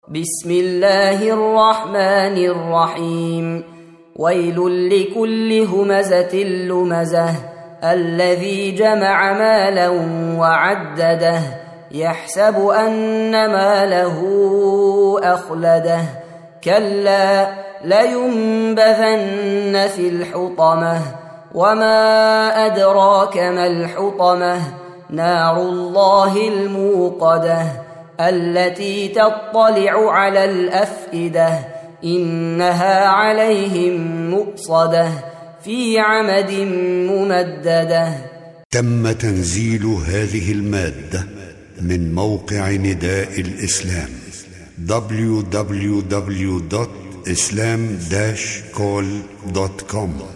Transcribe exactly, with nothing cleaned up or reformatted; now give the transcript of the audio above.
بسم الله الرحمن الرحيم. ويل لكل همزة لمزة الذي جمع مالا وعدده يحسب أن ماله أخلده كلا لينبذن في الحطمة وما أدراك ما الحطمة نار الله الموقدة التي تطلع على الأفئدة إنها عليهم مؤصدة في عمد ممددة. تم تنزيل هذه المادة من موقع نداء الإسلام دبليو دبليو دبليو دوت إسلام داش كول دوت كوم.